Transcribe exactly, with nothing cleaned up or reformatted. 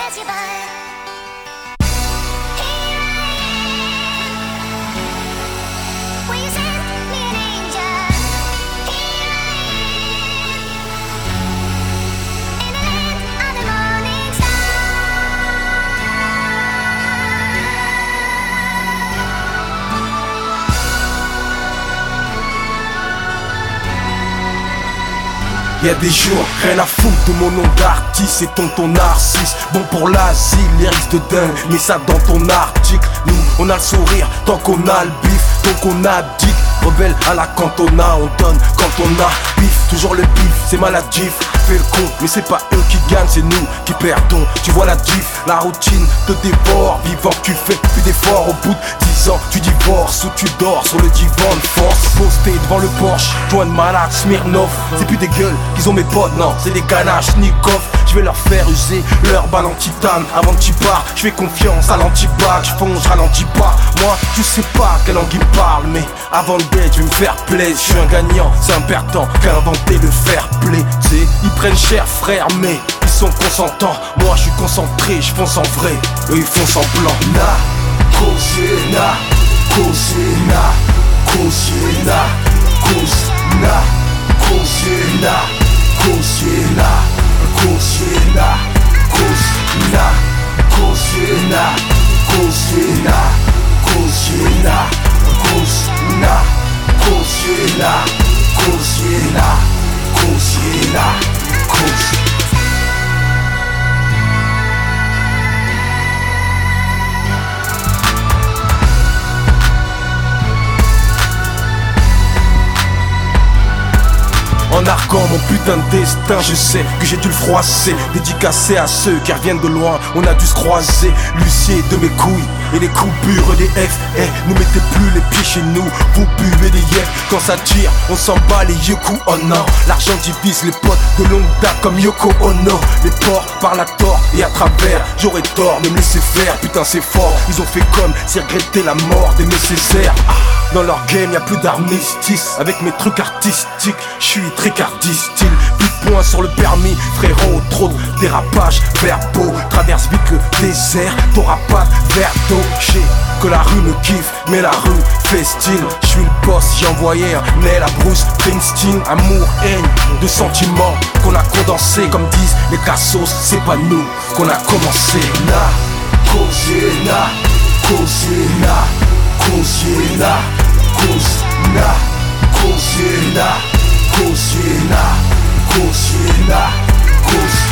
Y'a des jours, rien à foutre de mon nom d'artiste et tonton narcisse. Bon pour l'asile, les risques de dingue, mais ça dans ton article. Nous, on a le sourire tant qu'on a le bif, donc on abdique. Rebelle à la cantona, on donne quand on a bif. Toujours le bif, c'est maladif, fais le con, mais c'est pas eux qui gagnent, c'est nous qui perdons. Tu vois la diff, la routine te dévore. Vivant, tu fais plus d'efforts. Au bout de dix ans, tu divorces ou tu dors sur le divan de force. Posté devant le Porsche, joint de malade, Smirnov. C'est plus des gueules qu'ils ont mes potes, non, c'est des ganaches, Nikov. Je vais leur faire user leur balle en titane. Avant que tu pars, je fais confiance à l'antibac. Je fonce, je ralentis pas. Moi, tu sais pas quelle langue il parle, mais avant de bête, je vais me faire plaisir. Je suis un gagnant, c'est un perdant qui a inventé le fair play. T'sais, ils prennent cher, frère, mais ils sont consentants. Moi, je suis concentré, je fonce en vrai. Eux, ils font semblant. Na, cause, na, cause, na, cause, na, cause, na, cause, na, cause, na. Cosina, cosina, cosina, cosina, cosina, cosina, cosina, cosina, cosina, cosina. En arguant mon putain de destin, je sais que j'ai dû le froisser. Dédicacé à ceux qui reviennent de loin, on a dû se croiser. L'huissier de mes couilles et les coupures des F. Eh, ne mettez plus les pieds chez nous, vous buvez des yeux. Quand ça tire, on s'en bat les yoku, oh non. L'argent divise les potes de longue date comme Yoko Ono. Les porcs parlent à tort et à travers, j'aurais tort de me laisser faire, putain c'est fort. Ils ont fait comme si regretter la mort des Césaire. Ah. Dans leur game y'a plus d'armistice. Avec mes trucs artistiques, j'suis tricardiste style. Plus de points sur le permis, frérot. Trop de dérapage, verbaux. Traverse vite le désert, t'auras pas de verre d'eau. J'sais que la rue me kiffe, mais la rue fait style. J'suis le boss, j'ai envoyé un mail à Bruce Springsteen. Amour, haine, de sentiments qu'on a condensé. Comme disent les cassos, c'est pas nous qu'on a commencé. Na, cosina, cosina, cosina, cosina, cosina, cosina, cosina, cosina.